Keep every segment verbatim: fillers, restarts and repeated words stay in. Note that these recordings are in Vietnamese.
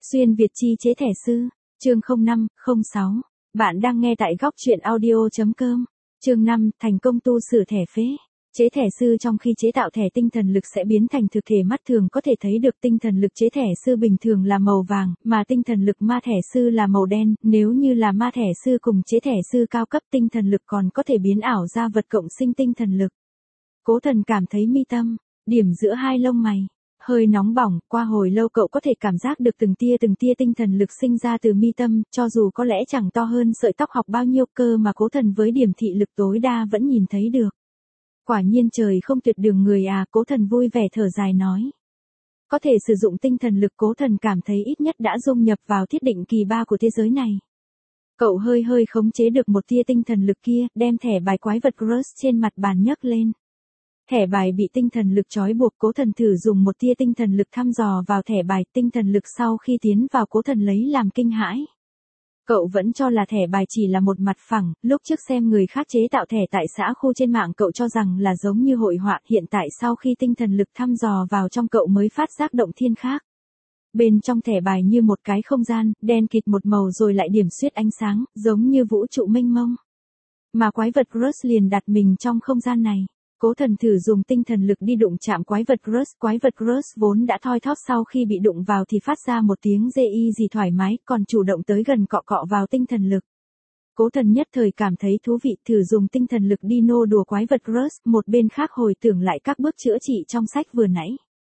Xuyên Việt chi chế thẻ sư, chương không năm không sáu. Bạn đang nghe tại góc truyện audio.com. Chương năm, thành công tu sửa thẻ phế. Chế thẻ sư trong khi chế tạo thẻ tinh thần lực sẽ biến thành thực thể mắt thường có thể thấy được. Tinh thần lực chế thẻ sư bình thường là màu vàng, mà tinh thần lực ma thẻ sư là màu đen. Nếu như là ma thẻ sư cùng chế thẻ sư cao cấp, tinh thần lực còn có thể biến ảo ra vật cộng sinh tinh thần lực. Cố Thần cảm thấy mi tâm, điểm giữa hai lông mày hơi nóng bỏng, qua hồi lâu cậu có thể cảm giác được từng tia từng tia tinh thần lực sinh ra từ mi tâm, cho dù có lẽ chẳng to hơn sợi tóc học bao nhiêu cơ mà Cố Thần với điểm thị lực tối đa vẫn nhìn thấy được. Quả nhiên trời không tuyệt đường người à, Cố Thần vui vẻ thở dài nói. Có thể sử dụng tinh thần lực, Cố Thần cảm thấy ít nhất đã dung nhập vào thiết định kỳ ba của thế giới này. Cậu hơi hơi khống chế được một tia tinh thần lực kia, đem thẻ bài quái vật Crush trên mặt bàn nhấc lên. Thẻ bài bị tinh thần lực trói buộc, Cố Thần thử dùng một tia tinh thần lực thăm dò vào thẻ bài, tinh thần lực sau khi tiến vào Cố Thần lấy làm kinh hãi. Cậu vẫn cho là thẻ bài chỉ là một mặt phẳng, lúc trước xem người khác chế tạo thẻ tại xã khu trên mạng cậu cho rằng là giống như hội họa, hiện tại sau khi tinh thần lực thăm dò vào trong cậu mới phát giác động thiên khác. Bên trong thẻ bài như một cái không gian, đen kịt một màu rồi lại điểm xuyết ánh sáng, giống như vũ trụ mênh mông. Mà quái vật Crush liền đặt mình trong không gian này. Cố Thần thử dùng tinh thần lực đi đụng chạm quái vật Crush, quái vật Crush vốn đã thoi thóp sau khi bị đụng vào thì phát ra một tiếng rê y gì thoải mái, còn chủ động tới gần cọ cọ vào tinh thần lực. Cố Thần nhất thời cảm thấy thú vị, thử dùng tinh thần lực đi nô đùa quái vật Crush, một bên khác hồi tưởng lại các bước chữa trị trong sách vừa nãy.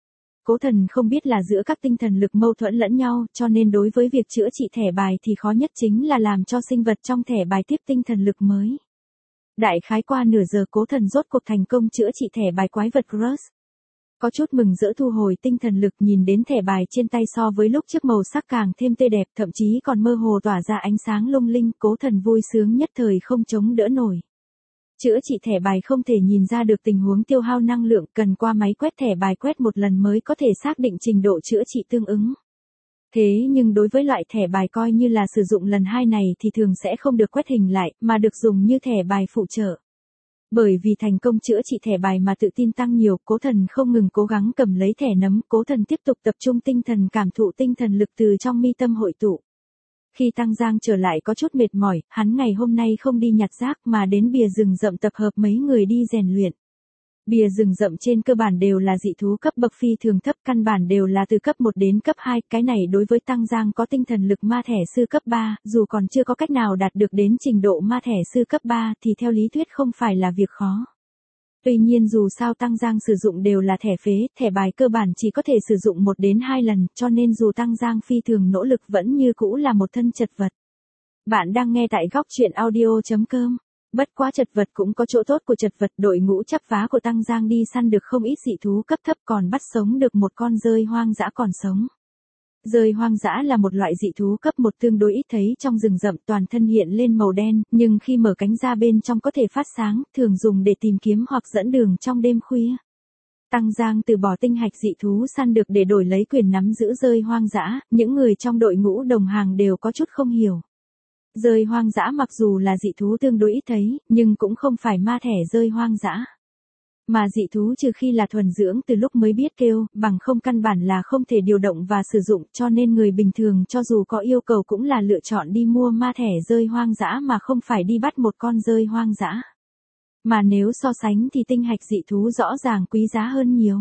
Cố Thần không biết là giữa các tinh thần lực mâu thuẫn lẫn nhau, cho nên đối với việc chữa trị thẻ bài thì khó nhất chính là làm cho sinh vật trong thẻ bài tiếp tinh thần lực mới. Đại khái qua nửa giờ, Cố Thần rốt cuộc thành công chữa trị thẻ bài quái vật Crush. Có chút mừng rỡ thu hồi tinh thần lực, nhìn đến thẻ bài trên tay so với lúc trước màu sắc càng thêm tươi đẹp, thậm chí còn mơ hồ tỏa ra ánh sáng lung linh, Cố Thần vui sướng nhất thời không chống đỡ nổi. Chữa trị thẻ bài không thể nhìn ra được tình huống tiêu hao năng lượng, cần qua máy quét thẻ bài quét một lần mới có thể xác định trình độ chữa trị tương ứng. Thế nhưng đối với loại thẻ bài coi như là sử dụng lần hai này thì thường sẽ không được quét hình lại, mà được dùng như thẻ bài phụ trợ. Bởi vì thành công chữa trị thẻ bài mà tự tin tăng nhiều, Cố Thần không ngừng cố gắng cầm lấy thẻ nấm, Cố Thần tiếp tục tập trung tinh thần cảm thụ tinh thần lực từ trong mi tâm hội tụ. Khi Tăng Giang trở lại có chút mệt mỏi, hắn ngày hôm nay không đi nhặt rác mà đến bìa rừng rậm tập hợp mấy người đi rèn luyện. Bìa rừng rậm trên cơ bản đều là dị thú cấp bậc phi thường thấp, căn bản đều là từ cấp một đến cấp hai, cái này đối với Tăng Giang có tinh thần lực ma thẻ sư cấp ba, dù còn chưa có cách nào đạt được đến trình độ ma thẻ sư cấp ba thì theo lý thuyết không phải là việc khó. Tuy nhiên dù sao Tăng Giang sử dụng đều là thẻ phế, thẻ bài cơ bản chỉ có thể sử dụng một đến hai lần, cho nên dù Tăng Giang phi thường nỗ lực vẫn như cũ là một thân chật vật. Bạn đang nghe tại góc truyện audio.com. Bất quá chật vật cũng có chỗ tốt của chật vật, đội ngũ chắp vá của Tăng Giang đi săn được không ít dị thú cấp thấp, còn bắt sống được một con dơi hoang dã còn sống. Dơi hoang dã là một loại dị thú cấp một tương đối ít thấy trong rừng rậm, toàn thân hiện lên màu đen, nhưng khi mở cánh ra bên trong có thể phát sáng, thường dùng để tìm kiếm hoặc dẫn đường trong đêm khuya. Tăng Giang từ bỏ tinh hạch dị thú săn được để đổi lấy quyền nắm giữ dơi hoang dã, những người trong đội ngũ đồng hàng đều có chút không hiểu. Dơi hoang dã mặc dù là dị thú tương đối ít thấy, nhưng cũng không phải ma thẻ dơi hoang dã. Mà dị thú trừ khi là thuần dưỡng từ lúc mới biết kêu, bằng không căn bản là không thể điều động và sử dụng, cho nên người bình thường cho dù có yêu cầu cũng là lựa chọn đi mua ma thẻ dơi hoang dã mà không phải đi bắt một con dơi hoang dã. Mà nếu so sánh thì tinh hạch dị thú rõ ràng quý giá hơn nhiều.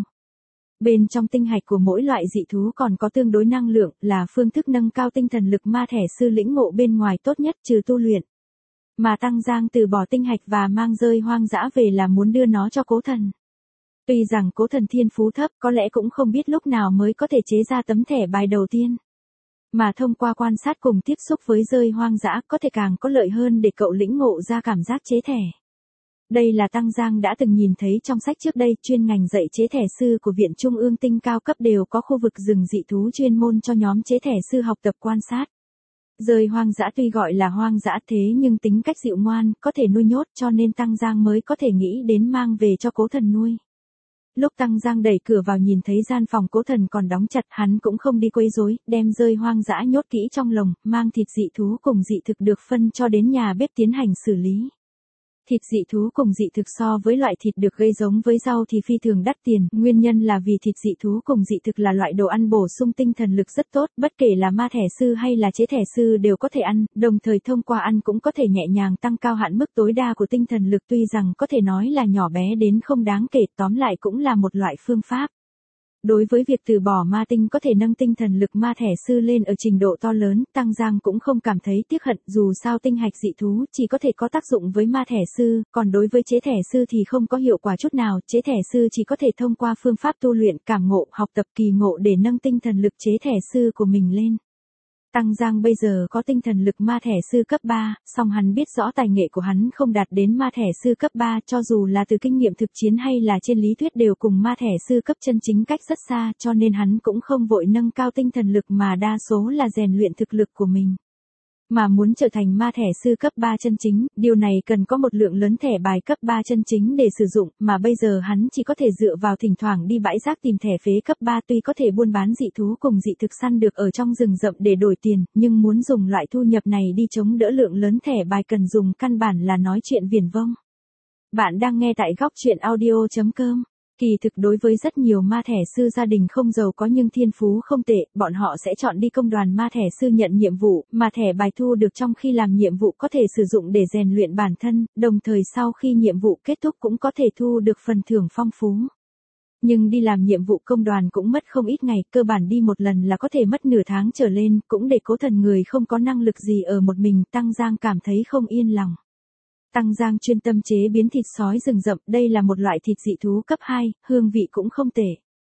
Bên trong tinh hạch của mỗi loại dị thú còn có tương đối năng lượng, là phương thức nâng cao tinh thần lực ma thẻ sư lĩnh ngộ bên ngoài tốt nhất trừ tu luyện. Mà Tăng Giang từ bỏ tinh hạch và mang dơi hoang dã về là muốn đưa nó cho Cố Thần. Tuy rằng Cố Thần thiên phú thấp, có lẽ cũng không biết lúc nào mới có thể chế ra tấm thẻ bài đầu tiên. Mà thông qua quan sát cùng tiếp xúc với dơi hoang dã có thể càng có lợi hơn để cậu lĩnh ngộ ra cảm giác chế thẻ. Đây là Tăng Giang đã từng nhìn thấy trong sách trước đây, chuyên ngành dạy chế thẻ sư của Viện Trung ương Tinh cao cấp đều có khu vực rừng dị thú chuyên môn cho nhóm chế thẻ sư học tập quan sát. Dơi hoang dã tuy gọi là hoang dã thế nhưng tính cách dịu ngoan, có thể nuôi nhốt, cho nên Tăng Giang mới có thể nghĩ đến mang về cho Cố Thần nuôi. Lúc Tăng Giang đẩy cửa vào nhìn thấy gian phòng Cố Thần còn đóng chặt, hắn cũng không đi quấy rối, đem dơi hoang dã nhốt kỹ trong lồng, mang thịt dị thú cùng dị thực được phân cho đến nhà bếp tiến hành xử lý. Thịt dị thú cùng dị thực so với loại thịt được gây giống với rau thì phi thường đắt tiền, nguyên nhân là vì thịt dị thú cùng dị thực là loại đồ ăn bổ sung tinh thần lực rất tốt, bất kể là ma thẻ sư hay là chế thẻ sư đều có thể ăn, đồng thời thông qua ăn cũng có thể nhẹ nhàng tăng cao hạn mức tối đa của tinh thần lực, tuy rằng có thể nói là nhỏ bé đến không đáng kể, tóm lại cũng là một loại phương pháp. Đối với việc từ bỏ ma tinh có thể nâng tinh thần lực ma thẻ sư lên ở trình độ to lớn, Tăng Giang cũng không cảm thấy tiếc hận, dù sao tinh hạch dị thú chỉ có thể có tác dụng với ma thẻ sư, còn đối với chế thẻ sư thì không có hiệu quả chút nào, chế thẻ sư chỉ có thể thông qua phương pháp tu luyện, cảm ngộ, học tập kỳ ngộ để nâng tinh thần lực chế thẻ sư của mình lên. Tăng Giang bây giờ có tinh thần lực ma thẻ sư cấp ba, song hắn biết rõ tài nghệ của hắn không đạt đến ma thẻ sư cấp ba, cho dù là từ kinh nghiệm thực chiến hay là trên lý thuyết đều cùng ma thẻ sư cấp chân chính cách rất xa, cho nên hắn cũng không vội nâng cao tinh thần lực mà đa số là rèn luyện thực lực của mình. Mà muốn trở thành ma thẻ sư cấp ba chân chính, điều này cần có một lượng lớn thẻ bài cấp ba chân chính để sử dụng, mà bây giờ hắn chỉ có thể dựa vào thỉnh thoảng đi bãi rác tìm thẻ phế cấp ba, tuy có thể buôn bán dị thú cùng dị thực săn được ở trong rừng rậm để đổi tiền, nhưng muốn dùng loại thu nhập này đi chống đỡ lượng lớn thẻ bài cần dùng căn bản là nói chuyện viển vông. Bạn đang nghe tại góc truyện audio chấm com. Kỳ thực đối với rất nhiều ma thẻ sư gia đình không giàu có nhưng thiên phú không tệ, bọn họ sẽ chọn đi công đoàn ma thẻ sư nhận nhiệm vụ, mà thẻ bài thu được trong khi làm nhiệm vụ có thể sử dụng để rèn luyện bản thân, đồng thời sau khi nhiệm vụ kết thúc cũng có thể thu được phần thưởng phong phú. Nhưng đi làm nhiệm vụ công đoàn cũng mất không ít ngày, cơ bản đi một lần là có thể mất nửa tháng trở lên, cũng để Cố Thần người không có năng lực gì ở một mình, Tăng Giang cảm thấy không yên lòng. Tăng Giang chuyên tâm chế biến thịt sói rừng rậm, đây là một loại thịt dị thú cấp hai, hương vị cũng không tệ.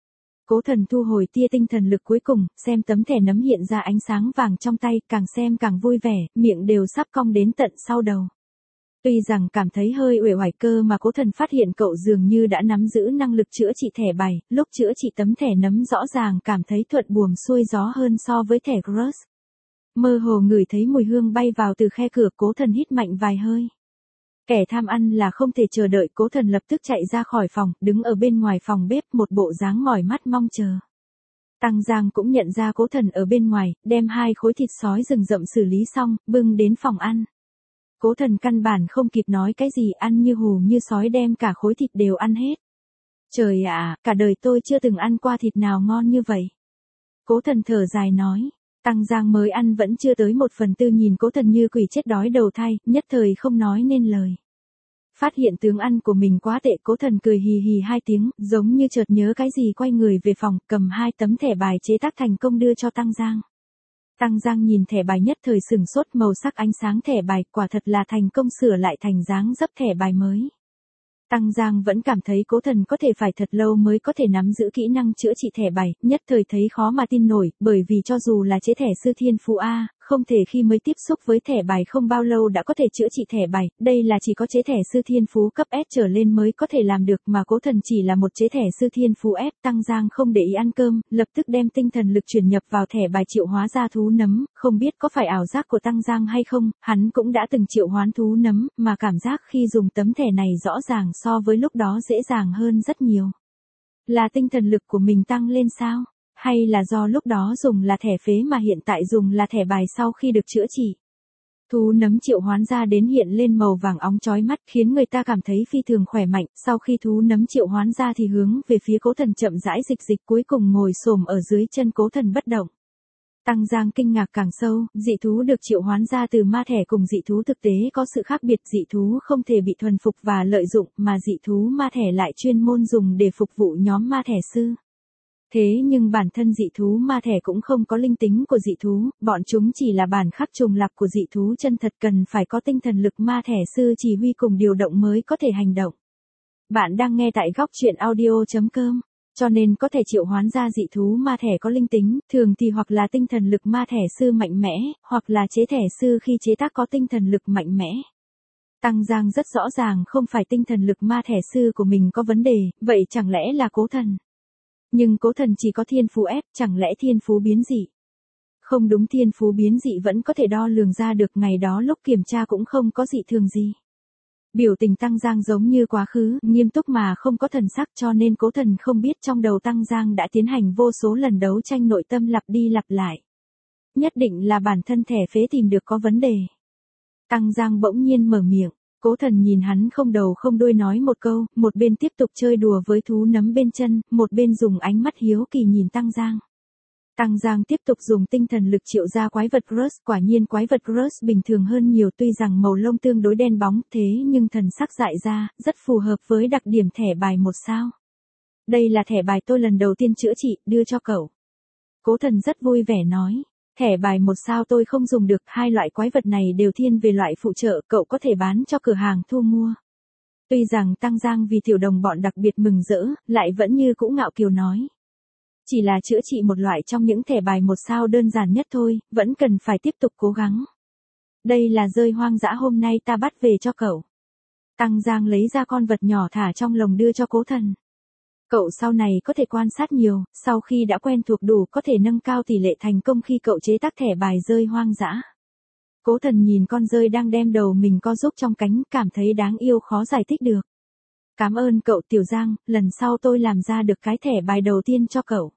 Cố Thần thu hồi tia tinh thần lực cuối cùng, xem tấm thẻ nấm hiện ra ánh sáng vàng trong tay, càng xem càng vui vẻ, miệng đều sắp cong đến tận sau đầu. Tuy rằng cảm thấy hơi uể oải cơ mà Cố Thần phát hiện cậu dường như đã nắm giữ năng lực chữa trị thẻ bài, lúc chữa trị tấm thẻ nấm rõ ràng cảm thấy thuận buồm xuôi gió hơn so với thẻ Crush. Mơ hồ ngửi thấy mùi hương bay vào từ khe cửa, Cố Thần hít mạnh vài hơi. Kẻ tham ăn là không thể chờ đợi, Cố Thần lập tức chạy ra khỏi phòng, đứng ở bên ngoài phòng bếp, một bộ dáng mỏi mắt mong chờ. Tăng Giang cũng nhận ra Cố Thần ở bên ngoài, đem hai khối thịt sói rừng rậm xử lý xong, bưng đến phòng ăn. Cố Thần căn bản không kịp nói cái gì, ăn như hù như sói đem cả khối thịt đều ăn hết. Trời ạ, cả đời tôi chưa từng ăn qua thịt nào ngon như vậy. Cố Thần thở dài nói. Tăng Giang mới ăn vẫn chưa tới một phần tư nhìn Cố Thần như quỷ chết đói đầu thai, nhất thời không nói nên lời. Phát hiện tướng ăn của mình quá tệ, Cố Thần cười hì hì hai tiếng, giống như chợt nhớ cái gì quay người về phòng, cầm hai tấm thẻ bài chế tác thành công đưa cho Tăng Giang. Tăng Giang nhìn thẻ bài nhất thời sửng sốt, màu sắc ánh sáng thẻ bài quả thật là thành công sửa lại thành dáng dấp thẻ bài mới. Tăng Giang vẫn cảm thấy Cố Thần có thể phải thật lâu mới có thể nắm giữ kỹ năng chữa trị thẻ bài, nhất thời thấy khó mà tin nổi, bởi vì cho dù là chế thẻ sư thiên phú A, không thể khi mới tiếp xúc với thẻ bài không bao lâu đã có thể chữa trị thẻ bài, đây là chỉ có chế thẻ sư thiên phú cấp S trở lên mới có thể làm được, mà Cố Thần chỉ là một chế thẻ sư thiên phú F. Tăng Giang không để ý ăn cơm, lập tức đem tinh thần lực chuyển nhập vào thẻ bài triệu hóa ra thú nấm, không biết có phải ảo giác của Tăng Giang hay không, hắn cũng đã từng triệu hoán thú nấm, mà cảm giác khi dùng tấm thẻ này rõ ràng so với lúc đó dễ dàng hơn rất nhiều. Là tinh thần lực của mình tăng lên sao? Hay là do lúc đó dùng là thẻ phế mà hiện tại dùng là thẻ bài sau khi được chữa trị? Thú nấm triệu hoán ra đến hiện lên màu vàng óng chói mắt khiến người ta cảm thấy phi thường khỏe mạnh, sau khi thú nấm triệu hoán ra thì hướng về phía Cố Thần chậm rãi dịch dịch cuối cùng ngồi xổm ở dưới chân Cố Thần bất động. Tăng Giang kinh ngạc càng sâu, dị thú được triệu hoán ra từ ma thẻ cùng dị thú thực tế có sự khác biệt, dị thú không thể bị thuần phục và lợi dụng, mà dị thú ma thẻ lại chuyên môn dùng để phục vụ nhóm ma thẻ sư. Thế nhưng bản thân dị thú ma thẻ cũng không có linh tính của dị thú, bọn chúng chỉ là bản khắc trùng lặp của dị thú chân thật, cần phải có tinh thần lực ma thẻ sư chỉ huy cùng điều động mới có thể hành động. Bạn đang nghe tại góc truyện audio chấm com. Cho nên có thể triệu hoán ra dị thú ma thẻ có linh tính, thường thì hoặc là tinh thần lực ma thẻ sư mạnh mẽ, hoặc là chế thẻ sư khi chế tác có tinh thần lực mạnh mẽ. Tăng Giang rất rõ ràng không phải tinh thần lực ma thẻ sư của mình có vấn đề, vậy chẳng lẽ là Cố Thần? Nhưng Cố Thần chỉ có thiên phú F, chẳng lẽ thiên phú biến dị? Không đúng, thiên phú biến dị vẫn có thể đo lường ra được, ngày đó lúc kiểm tra cũng không có dị thường gì. Biểu tình Tăng Giang giống như quá khứ, nghiêm túc mà không có thần sắc, cho nên Cố Thần không biết trong đầu Tăng Giang đã tiến hành vô số lần đấu tranh nội tâm lặp đi lặp lại. Nhất định là bản thân thẻ phế tìm được có vấn đề. Tăng Giang bỗng nhiên mở miệng, Cố Thần nhìn hắn không đầu không đuôi nói một câu, một bên tiếp tục chơi đùa với thú nấm bên chân, một bên dùng ánh mắt hiếu kỳ nhìn Tăng Giang. Tăng Giang tiếp tục dùng tinh thần lực triệu ra quái vật Gross, quả nhiên quái vật Gross bình thường hơn nhiều, tuy rằng màu lông tương đối đen bóng thế nhưng thần sắc dại ra, rất phù hợp với đặc điểm thẻ bài một sao. Đây là thẻ bài tôi lần đầu tiên chữa trị, đưa cho cậu. Cố Thần rất vui vẻ nói. Thẻ bài một sao tôi không dùng được, hai loại quái vật này đều thiên về loại phụ trợ, cậu có thể bán cho cửa hàng thu mua. Tuy rằng Tăng Giang vì tiểu đồng bọn đặc biệt mừng rỡ, lại vẫn như cũ ngạo kiều nói. Chỉ là chữa trị một loại trong những thẻ bài một sao đơn giản nhất thôi, vẫn cần phải tiếp tục cố gắng. Đây là rơi hoang dã hôm nay ta bắt về cho cậu. Tăng Giang lấy ra con vật nhỏ thả trong lồng đưa cho Cố Thần. Cậu sau này có thể quan sát nhiều, sau khi đã quen thuộc đủ có thể nâng cao tỷ lệ thành công khi cậu chế tác thẻ bài rơi hoang dã. Cố Thần nhìn con rơi đang đem đầu mình co giúp trong cánh, cảm thấy đáng yêu khó giải thích được. Cảm ơn cậu Tiểu Giang, lần sau tôi làm ra được cái thẻ bài đầu tiên cho cậu.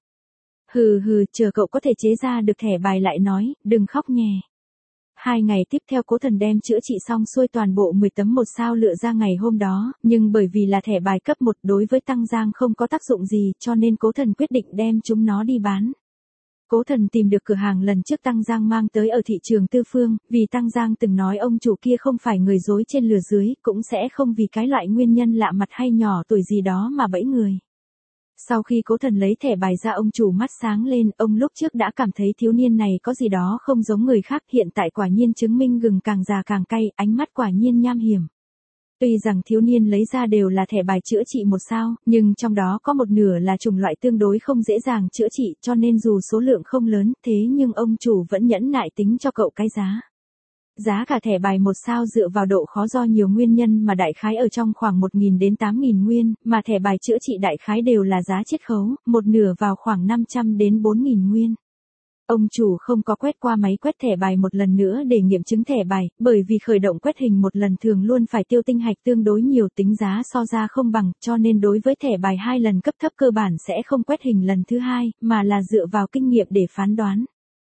Hừ hừ, chờ cậu có thể chế ra được thẻ bài lại nói, đừng khóc nhè. Hai ngày tiếp theo Cố Thần đem chữa trị xong xuôi toàn bộ mười tấm một sao lựa ra ngày hôm đó, nhưng bởi vì là thẻ bài cấp một đối với Tăng Giang không có tác dụng gì cho nên Cố Thần quyết định đem chúng nó đi bán. Cố Thần tìm được cửa hàng lần trước Tăng Giang mang tới ở thị trường Tư Phương, vì Tăng Giang từng nói ông chủ kia không phải người dối trên lừa dưới, cũng sẽ không vì cái loại nguyên nhân lạ mặt hay nhỏ tuổi gì đó mà bẫy người. Sau khi Cố Thần lấy thẻ bài ra ông chủ mắt sáng lên, ông lúc trước đã cảm thấy thiếu niên này có gì đó không giống người khác, hiện tại quả nhiên chứng minh gừng càng già càng cay, ánh mắt quả nhiên nham hiểm. Tuy rằng thiếu niên lấy ra đều là thẻ bài chữa trị một sao, nhưng trong đó có một nửa là chủng loại tương đối không dễ dàng chữa trị cho nên dù số lượng không lớn thế nhưng ông chủ vẫn nhẫn nại tính cho cậu cái giá. Giá cả thẻ bài một sao dựa vào độ khó do nhiều nguyên nhân mà đại khái ở trong khoảng một nghìn đến tám nghìn nguyên, mà thẻ bài chữa trị đại khái đều là giá chiết khấu, một nửa vào khoảng năm trăm đến bốn nghìn nguyên. Ông chủ không có quét qua máy quét thẻ bài một lần nữa để nghiệm chứng thẻ bài, bởi vì khởi động quét hình một lần thường luôn phải tiêu tinh hạch tương đối nhiều, tính giá so ra không bằng, cho nên đối với thẻ bài hai lần cấp thấp cơ bản sẽ không quét hình lần thứ hai, mà là dựa vào kinh nghiệm để phán đoán.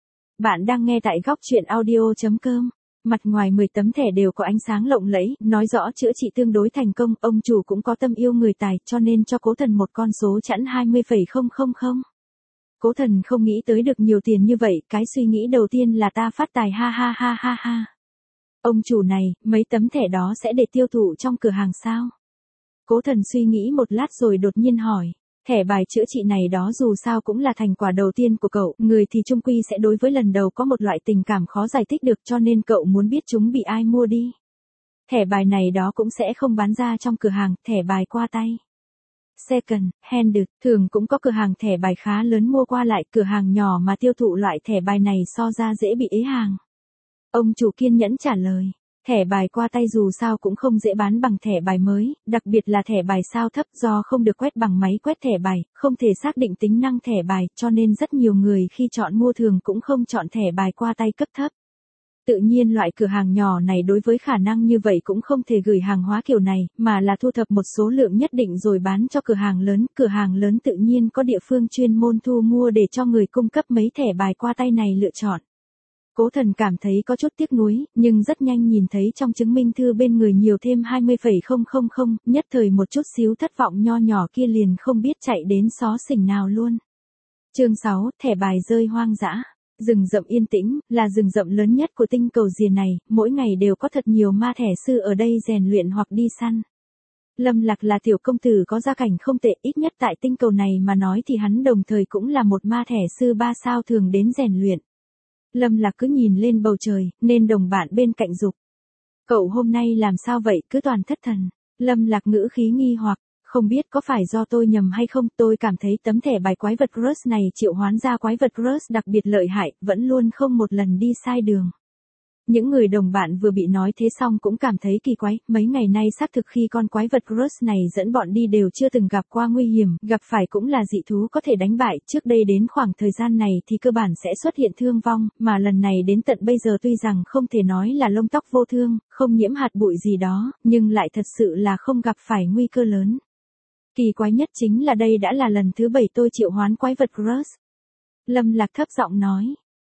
Bạn đang nghe tại góc truyện audio chấm com. Mặt ngoài mười tấm thẻ đều có ánh sáng lộng lẫy, nói rõ chữa trị tương đối thành công, ông chủ cũng có tâm yêu người tài cho nên cho Cố Thần một con số chẵn hai mươi phẩy không không không. Cố Thần không nghĩ tới được nhiều tiền như vậy, cái suy nghĩ đầu tiên là ta phát tài ha ha ha ha ha. Ông chủ này, mấy tấm thẻ đó sẽ để tiêu thụ trong cửa hàng sao? Cố Thần suy nghĩ một lát rồi đột nhiên hỏi. Thẻ bài chữa trị này đó dù sao cũng là thành quả đầu tiên của cậu, người thì chung quy sẽ đối với lần đầu có một loại tình cảm khó giải thích được cho nên cậu muốn biết chúng bị ai mua đi. Thẻ bài này đó cũng sẽ không bán ra trong cửa hàng, thẻ bài qua tay. Second hand, thường cũng có cửa hàng thẻ bài khá lớn mua qua lại, cửa hàng nhỏ mà tiêu thụ loại thẻ bài này so ra dễ bị ế hàng. Ông chủ kiên nhẫn trả lời. Thẻ bài qua tay dù sao cũng không dễ bán bằng thẻ bài mới, đặc biệt là thẻ bài sao thấp do không được quét bằng máy quét thẻ bài, không thể xác định tính năng thẻ bài, cho nên rất nhiều người khi chọn mua thường cũng không chọn thẻ bài qua tay cấp thấp. Tự nhiên loại cửa hàng nhỏ này đối với khả năng như vậy cũng không thể gửi hàng hóa kiểu này, mà là thu thập một số lượng nhất định rồi bán cho cửa hàng lớn, cửa hàng lớn tự nhiên có địa phương chuyên môn thu mua để cho người cung cấp mấy thẻ bài qua tay này lựa chọn. Cố Thần cảm thấy có chút tiếc nuối, nhưng rất nhanh nhìn thấy trong chứng minh thư bên người nhiều thêm hai mươi phẩy không không không, nhất thời một chút xíu thất vọng nho nhỏ kia liền không biết chạy đến xó xỉnh nào luôn. Chương sáu, thẻ bài rơi hoang dã. Rừng rậm yên tĩnh, là rừng rậm lớn nhất của tinh cầu rìa này, mỗi ngày đều có thật nhiều ma thẻ sư ở đây rèn luyện hoặc đi săn. Lâm Lạc là tiểu công tử có gia cảnh không tệ, ít nhất tại tinh cầu này mà nói thì hắn đồng thời cũng là một ma thẻ sư ba sao thường đến rèn luyện. Lâm Lạc cứ nhìn lên bầu trời, nên đồng bạn bên cạnh giục. Cậu hôm nay làm sao vậy, cứ toàn thất thần. Lâm Lạc ngữ khí nghi hoặc, không biết có phải do tôi nhầm hay không, tôi cảm thấy tấm thẻ bài quái vật Gross này triệu hoán ra quái vật Gross đặc biệt lợi hại, vẫn luôn không một lần đi sai đường. Những người đồng bạn vừa bị nói thế xong cũng cảm thấy kỳ quái, mấy ngày nay xác thực khi con quái vật Gross này dẫn bọn đi đều chưa từng gặp qua nguy hiểm, gặp phải cũng là dị thú có thể đánh bại, trước đây đến khoảng thời gian này thì cơ bản sẽ xuất hiện thương vong, mà lần này đến tận bây giờ tuy rằng không thể nói là lông tóc vô thương, không nhiễm hạt bụi gì đó, nhưng lại thật sự là không gặp phải nguy cơ lớn. Kỳ quái nhất chính là đây đã là lần thứ bảy tôi triệu hoán quái vật Gross. Lâm Lạc thấp giọng nói.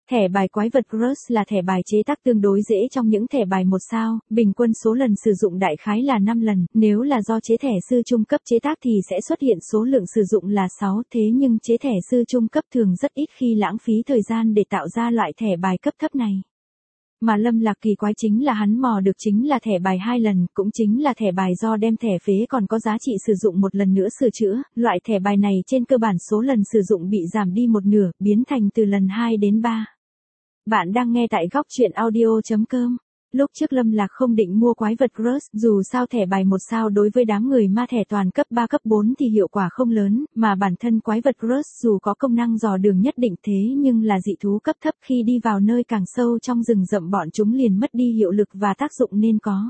Thẻ bài quái vật Crush là thẻ bài chế tác tương đối dễ trong những thẻ bài một sao, bình quân số lần sử dụng đại khái là năm lần, nếu là do chế thẻ sư trung cấp chế tác thì sẽ xuất hiện số lượng sử dụng là sáu, thế nhưng chế thẻ sư trung cấp thường rất ít khi lãng phí thời gian để tạo ra loại thẻ bài cấp thấp này. Mà Lâm Lạc kỳ quái chính là hắn mò được chính là thẻ bài hai lần, cũng chính là thẻ bài do đem thẻ phế còn có giá trị sử dụng một lần nữa sửa chữa, loại thẻ bài này trên cơ bản số lần sử dụng bị giảm đi một nửa, biến thành từ lần hai đến ba. Bạn đang nghe tại góc truyện audio chấm com. Lúc trước Lâm Lạc không định mua quái vật Crush, dù sao thẻ bài một sao đối với đám người ma thẻ toàn cấp ba cấp bốn thì hiệu quả không lớn, mà bản thân quái vật Crush dù có công năng dò đường nhất định thế nhưng là dị thú cấp thấp, khi đi vào nơi càng sâu trong rừng rậm bọn chúng liền mất đi hiệu lực và tác dụng nên có.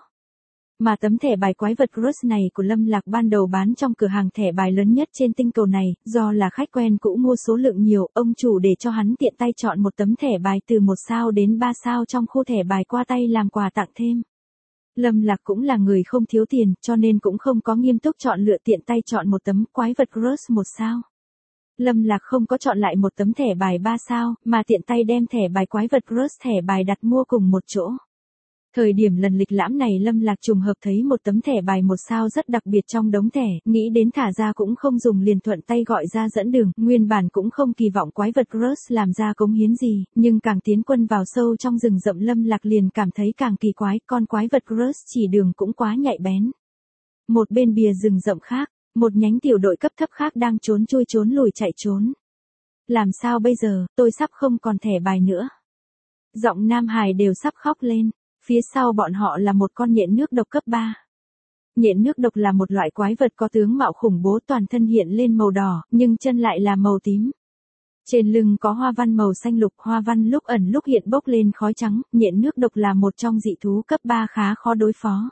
Mà tấm thẻ bài quái vật Crush này của Lâm Lạc ban đầu bán trong cửa hàng thẻ bài lớn nhất trên tinh cầu này, do là khách quen cũ mua số lượng nhiều, ông chủ để cho hắn tiện tay chọn một tấm thẻ bài từ một sao đến ba sao trong khu thẻ bài qua tay làm quà tặng thêm. Lâm Lạc cũng là người không thiếu tiền, cho nên cũng không có nghiêm túc chọn lựa, tiện tay chọn một tấm quái vật Crush một sao. Lâm Lạc không có chọn lại một tấm thẻ bài ba sao, mà tiện tay đem thẻ bài quái vật Crush thẻ bài đặt mua cùng một chỗ. Thời điểm lần lịch lãm này Lâm Lạc trùng hợp thấy một tấm thẻ bài một sao rất đặc biệt trong đống thẻ, nghĩ đến thả ra cũng không dùng liền thuận tay gọi ra dẫn đường, nguyên bản cũng không kỳ vọng quái vật Crush làm ra cống hiến gì, nhưng càng tiến quân vào sâu trong rừng rậm Lâm Lạc liền cảm thấy càng kỳ quái, con quái vật Crush chỉ đường cũng quá nhạy bén. Một bên bìa rừng rậm khác, một nhánh tiểu đội cấp thấp khác đang trốn chui trốn lùi chạy trốn. Làm sao bây giờ, tôi sắp không còn thẻ bài nữa. Giọng Nam Hải đều sắp khóc lên. Phía sau bọn họ là một con nhện nước độc cấp ba. Nhện nước độc là một loại quái vật có tướng mạo khủng bố, toàn thân hiện lên màu đỏ, nhưng chân lại là màu tím. Trên lưng có hoa văn màu xanh lục, hoa văn lúc ẩn lúc hiện bốc lên khói trắng, nhện nước độc là một trong dị thú cấp ba khá khó đối phó.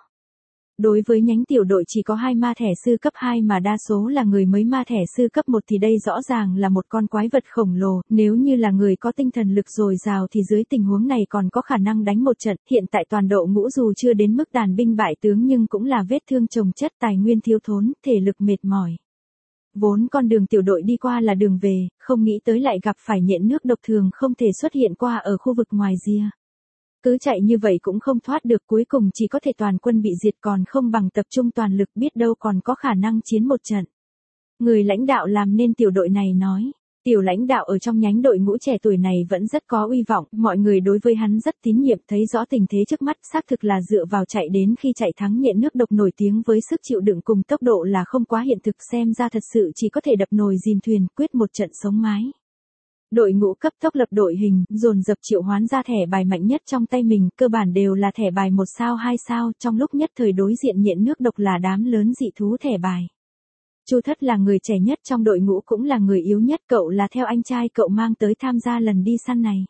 Đối với nhánh tiểu đội chỉ có hai ma thẻ sư cấp hai mà đa số là người mới ma thẻ sư cấp một thì đây rõ ràng là một con quái vật khổng lồ, nếu như là người có tinh thần lực dồi dào thì dưới tình huống này còn có khả năng đánh một trận, hiện tại toàn độ ngũ dù chưa đến mức tàn binh bại tướng nhưng cũng là vết thương chồng chất, tài nguyên thiếu thốn, thể lực mệt mỏi. Vốn con đường tiểu đội đi qua là đường về, không nghĩ tới lại gặp phải nhện nước độc thường không thể xuất hiện qua ở khu vực ngoài rìa. Cứ chạy như vậy cũng không thoát được, cuối cùng chỉ có thể toàn quân bị diệt, còn không bằng tập trung toàn lực, biết đâu còn có khả năng chiến một trận. Người lãnh đạo làm nên tiểu đội này nói. Tiểu lãnh đạo ở trong nhánh đội ngũ trẻ tuổi này vẫn rất có uy vọng, mọi người đối với hắn rất tín nhiệm, thấy rõ tình thế trước mắt, xác thực là dựa vào chạy đến khi chạy thắng nhện nước độc nổi tiếng với sức chịu đựng cùng tốc độ là không quá hiện thực, xem ra thật sự chỉ có thể đập nồi dìm thuyền, quyết một trận sống mái. Đội ngũ cấp tốc lập đội hình, dồn dập triệu hoán ra thẻ bài mạnh nhất trong tay mình, cơ bản đều là thẻ bài một sao hai sao, trong lúc nhất thời đối diện nhện nước độc là đám lớn dị thú thẻ bài. Chu Thất là người trẻ nhất trong đội ngũ cũng là người yếu nhất, cậu là theo anh trai cậu mang tới tham gia lần đi săn này.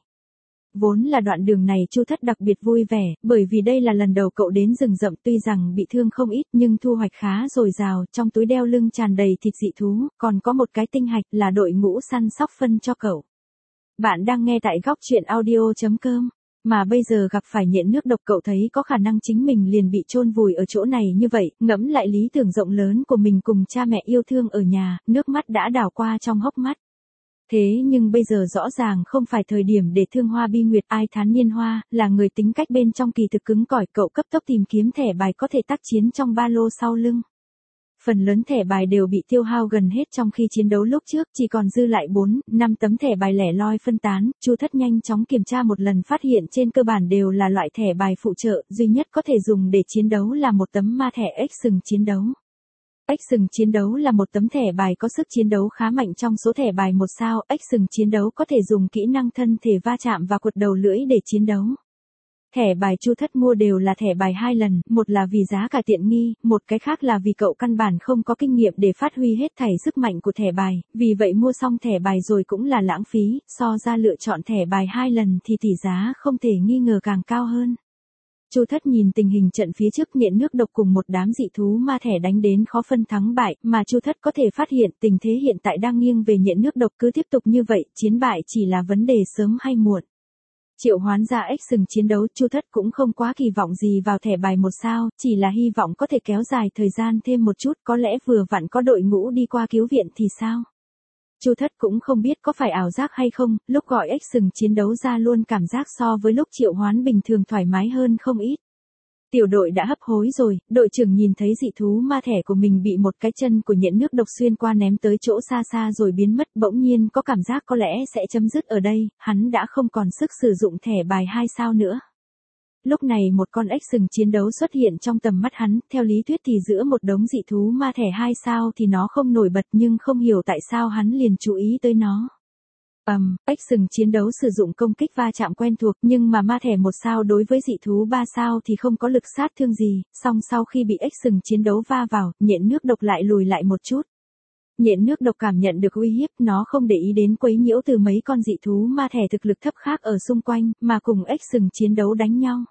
Vốn là đoạn đường này Chu Thất đặc biệt vui vẻ, bởi vì đây là lần đầu cậu đến rừng rậm, tuy rằng bị thương không ít nhưng thu hoạch khá dồi dào, trong túi đeo lưng tràn đầy thịt dị thú, còn có một cái tinh hạch là đội ngũ săn sóc phân cho cậu. Bạn đang nghe tại góc truyện audio chấm com. Mà bây giờ gặp phải nhện nước độc, cậu thấy có khả năng chính mình liền bị chôn vùi ở chỗ này như vậy, ngẫm lại lý tưởng rộng lớn của mình cùng cha mẹ yêu thương ở nhà, nước mắt đã đảo qua trong hốc mắt. Thế nhưng bây giờ rõ ràng không phải thời điểm để thương hoa bi nguyệt, ai thán niên hoa, là người tính cách bên trong kỳ thực cứng cỏi, cậu cấp tốc tìm kiếm thẻ bài có thể tác chiến trong ba lô sau lưng. Phần lớn thẻ bài đều bị tiêu hao gần hết trong khi chiến đấu lúc trước, chỉ còn dư lại bốn, năm tấm thẻ bài lẻ loi phân tán, Chu Thất nhanh chóng kiểm tra một lần phát hiện trên cơ bản đều là loại thẻ bài phụ trợ, duy nhất có thể dùng để chiến đấu là một tấm ma thẻ ếch sừng chiến đấu. Ếch sừng chiến đấu là một tấm thẻ bài có sức chiến đấu khá mạnh trong số thẻ bài một sao, ếch sừng chiến đấu có thể dùng kỹ năng thân thể va chạm và quật đầu lưỡi để chiến đấu. Thẻ bài Chu Thất mua đều là thẻ bài hai lần, một là vì giá cả tiện nghi, một cái khác là vì cậu căn bản không có kinh nghiệm để phát huy hết thảy sức mạnh của thẻ bài, vì vậy mua xong thẻ bài rồi cũng là lãng phí, so ra lựa chọn thẻ bài hai lần thì tỷ giá không thể nghi ngờ càng cao hơn. Chu Thất nhìn tình hình trận phía trước, nhện nước độc cùng một đám dị thú ma thẻ đánh đến khó phân thắng bại, mà Chu Thất có thể phát hiện tình thế hiện tại đang nghiêng về nhện nước độc, cứ tiếp tục như vậy, chiến bại chỉ là vấn đề sớm hay muộn. Triệu hoán ra ếch sừng chiến đấu, Chu Thất cũng không quá kỳ vọng gì vào thẻ bài một sao, chỉ là hy vọng có thể kéo dài thời gian thêm một chút, có lẽ vừa vặn có đội ngũ đi qua cứu viện thì sao. Chu Thất cũng không biết có phải ảo giác hay không, lúc gọi ếch sừng chiến đấu ra luôn cảm giác so với lúc triệu hoán bình thường thoải mái hơn không ít. Tiểu đội đã hấp hối rồi, đội trưởng nhìn thấy dị thú ma thẻ của mình bị một cái chân của nhện nước độc xuyên qua ném tới chỗ xa xa rồi biến mất, bỗng nhiên có cảm giác có lẽ sẽ chấm dứt ở đây, hắn đã không còn sức sử dụng thẻ bài hai sao nữa. Lúc này một con ếch sừng chiến đấu xuất hiện trong tầm mắt hắn, theo lý thuyết thì giữa một đống dị thú ma thẻ hai sao thì nó không nổi bật, nhưng không hiểu tại sao hắn liền chú ý tới nó. Ầm, um, ếch sừng chiến đấu sử dụng công kích va chạm quen thuộc, nhưng mà ma thẻ một sao đối với dị thú ba sao thì không có lực sát thương gì, song sau khi bị ếch sừng chiến đấu va vào, nhện nước độc lại lùi lại một chút. Nhện nước độc cảm nhận được uy hiếp, nó không để ý đến quấy nhiễu từ mấy con dị thú ma thẻ thực lực thấp khác ở xung quanh, mà cùng ếch sừng chiến đấu đánh nhau.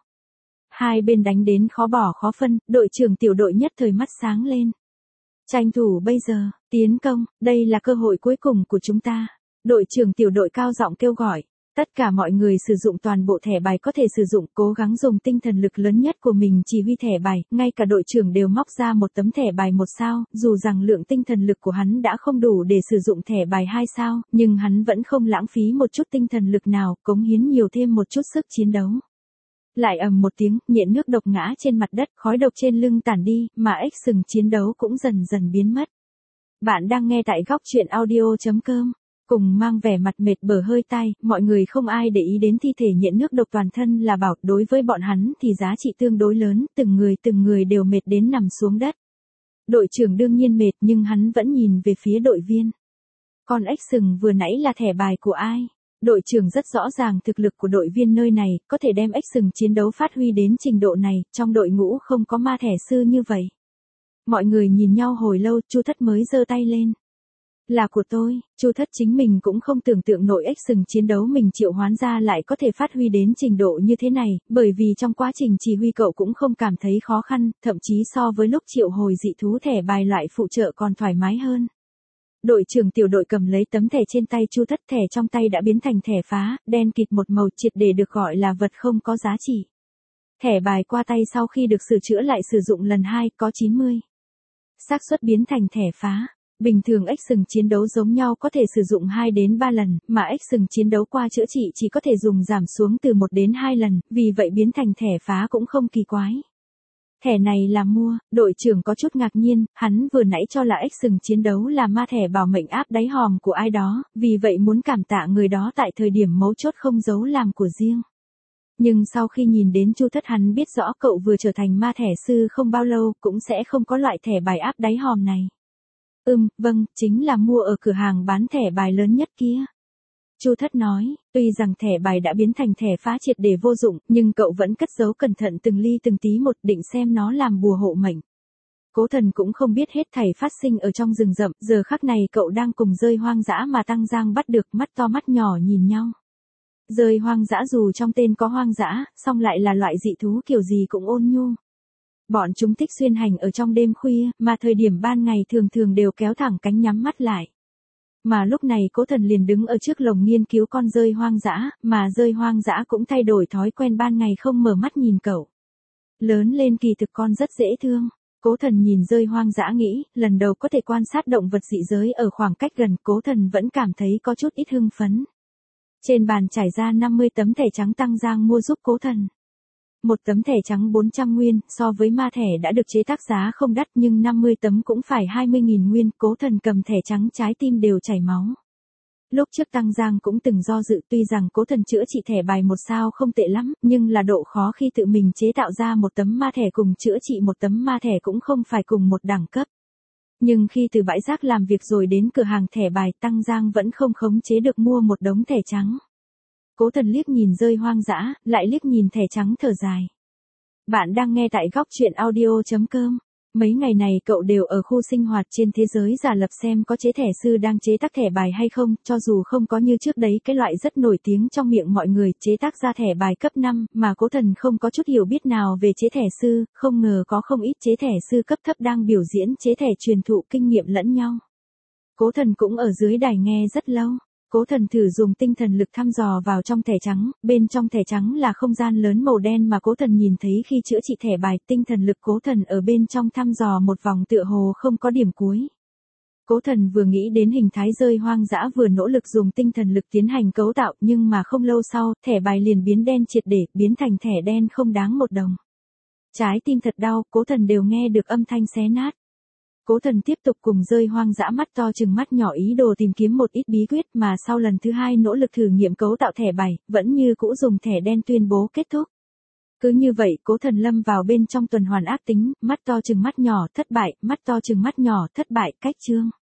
Hai bên đánh đến khó bỏ khó phân, đội trưởng tiểu đội nhất thời mắt sáng lên. Tranh thủ bây giờ, tiến công, đây là cơ hội cuối cùng của chúng ta. Đội trưởng tiểu đội cao giọng kêu gọi. Tất cả mọi người sử dụng toàn bộ thẻ bài có thể sử dụng, cố gắng dùng tinh thần lực lớn nhất của mình chỉ huy thẻ bài, ngay cả đội trưởng đều móc ra một tấm thẻ bài một sao, dù rằng lượng tinh thần lực của hắn đã không đủ để sử dụng thẻ bài hai sao, nhưng hắn vẫn không lãng phí một chút tinh thần lực nào, cống hiến nhiều thêm một chút sức chiến đấu. Lại ầm một tiếng, nhện nước độc ngã trên mặt đất, khói độc trên lưng tản đi, mà ếch sừng chiến đấu cũng dần dần biến mất. Bạn đang nghe tại góc truyện audio chấm com. Cùng mang vẻ mặt mệt bở hơi tai, mọi người không ai để ý đến thi thể nhện nước độc toàn thân là bảo, đối với bọn hắn thì giá trị tương đối lớn, từng người từng người đều mệt đến nằm xuống đất. Đội trưởng đương nhiên mệt nhưng hắn vẫn nhìn về phía đội viên. Con ếch sừng vừa nãy là thẻ bài của ai? Đội trưởng rất rõ ràng thực lực của đội viên nơi này, có thể đem ếch sừng chiến đấu phát huy đến trình độ này, trong đội ngũ không có ma thẻ sư như vậy. Mọi người nhìn nhau hồi lâu, Chu Thất mới giơ tay lên. Là của tôi, Chu Thất chính mình cũng không tưởng tượng nổi ếch sừng chiến đấu mình triệu hoán ra lại có thể phát huy đến trình độ như thế này, bởi vì trong quá trình chỉ huy cậu cũng không cảm thấy khó khăn, thậm chí so với lúc triệu hồi dị thú thẻ bài loại phụ trợ còn thoải mái hơn. Đội trưởng tiểu đội cầm lấy tấm thẻ trên tay Chu Thất, thẻ trong tay đã biến thành thẻ phá, đen kịt một màu, triệt để được gọi là vật không có giá trị. Thẻ bài qua tay sau khi được sửa chữa lại sử dụng lần hai có chín mươi. Xác suất biến thành thẻ phá. Bình thường ếch sừng chiến đấu giống nhau có thể sử dụng hai đến ba lần, mà ếch sừng chiến đấu qua chữa trị chỉ có thể dùng giảm xuống từ một đến hai lần, vì vậy biến thành thẻ phá cũng không kỳ quái. Thẻ này là mua, đội trưởng có chút ngạc nhiên, hắn vừa nãy cho là ếch sừng chiến đấu là ma thẻ bảo mệnh áp đáy hòm của ai đó, vì vậy muốn cảm tạ người đó tại thời điểm mấu chốt không giấu làm của riêng. Nhưng sau khi nhìn đến Chu Thất hắn biết rõ cậu vừa trở thành ma thẻ sư không bao lâu cũng sẽ không có loại thẻ bài áp đáy hòm này. Ừm, vâng, chính là mua ở cửa hàng bán thẻ bài lớn nhất kia. Chu Thất nói, tuy rằng thẻ bài đã biến thành thẻ phá triệt để vô dụng, nhưng cậu vẫn cất giấu cẩn thận từng ly từng tí một, định xem nó làm bùa hộ mệnh. Cố Thần cũng không biết hết thảy phát sinh ở trong rừng rậm, giờ khắc này cậu đang cùng dơi hoang dã mà Tăng Giang bắt được, mắt to mắt nhỏ nhìn nhau. Dơi hoang dã dù trong tên có hoang dã, song lại là loại dị thú kiểu gì cũng ôn nhu. Bọn chúng thích xuyên hành ở trong đêm khuya, mà thời điểm ban ngày thường thường đều kéo thẳng cánh nhắm mắt lại. Mà lúc này Cố Thần liền đứng ở trước lồng nghiên cứu con dơi hoang dã, mà dơi hoang dã cũng thay đổi thói quen ban ngày không mở mắt nhìn cậu. Lớn lên kỳ thực con rất dễ thương. Cố Thần nhìn dơi hoang dã nghĩ, lần đầu có thể quan sát động vật dị giới ở khoảng cách gần, Cố Thần vẫn cảm thấy có chút ít hưng phấn. Trên bàn trải ra năm mươi tấm thẻ trắng Tăng Giang mua giúp Cố Thần. Một tấm thẻ trắng bốn trăm nguyên, so với ma thẻ đã được chế tác giá không đắt nhưng năm mươi tấm cũng phải hai mươi nghìn nguyên, Cố Thần cầm thẻ trắng trái tim đều chảy máu. Lúc trước Tăng Giang cũng từng do dự, tuy rằng Cố Thần chữa trị thẻ bài một sao không tệ lắm, nhưng là độ khó khi tự mình chế tạo ra một tấm ma thẻ cùng chữa trị một tấm ma thẻ cũng không phải cùng một đẳng cấp. Nhưng khi từ bãi rác làm việc rồi đến cửa hàng thẻ bài, Tăng Giang vẫn không khống chế được mua một đống thẻ trắng. Cố Thần liếc nhìn dơi hoang dã, lại liếc nhìn thẻ trắng thở dài. Bạn đang nghe tại góc truyện audio chấm com. Mấy ngày này cậu đều ở khu sinh hoạt trên thế giới giả lập xem có chế thẻ sư đang chế tác thẻ bài hay không, cho dù không có như trước đấy cái loại rất nổi tiếng trong miệng mọi người chế tác ra thẻ bài cấp năm, mà Cố Thần không có chút hiểu biết nào về chế thẻ sư, không ngờ có không ít chế thẻ sư cấp thấp đang biểu diễn chế thẻ truyền thụ kinh nghiệm lẫn nhau. Cố Thần cũng ở dưới đài nghe rất lâu. Cố Thần thử dùng tinh thần lực thăm dò vào trong thẻ trắng, bên trong thẻ trắng là không gian lớn màu đen mà Cố Thần nhìn thấy khi chữa trị thẻ bài, tinh thần lực Cố Thần ở bên trong thăm dò một vòng tựa hồ không có điểm cuối. Cố Thần vừa nghĩ đến hình thái rơi hoang dã vừa nỗ lực dùng tinh thần lực tiến hành cấu tạo, nhưng mà không lâu sau, thẻ bài liền biến đen triệt để, biến thành thẻ đen không đáng một đồng. Trái tim thật đau, Cố Thần đều nghe được âm thanh xé nát. Cố Thần tiếp tục cùng rơi hoang dã mắt to trừng mắt nhỏ ý đồ tìm kiếm một ít bí quyết, mà sau lần thứ hai nỗ lực thử nghiệm cấu tạo thẻ bài, vẫn như cũ dùng thẻ đen tuyên bố kết thúc. Cứ như vậy, Cố Thần lâm vào bên trong tuần hoàn ác tính, mắt to trừng mắt nhỏ, thất bại, mắt to trừng mắt nhỏ, thất bại, cách chương.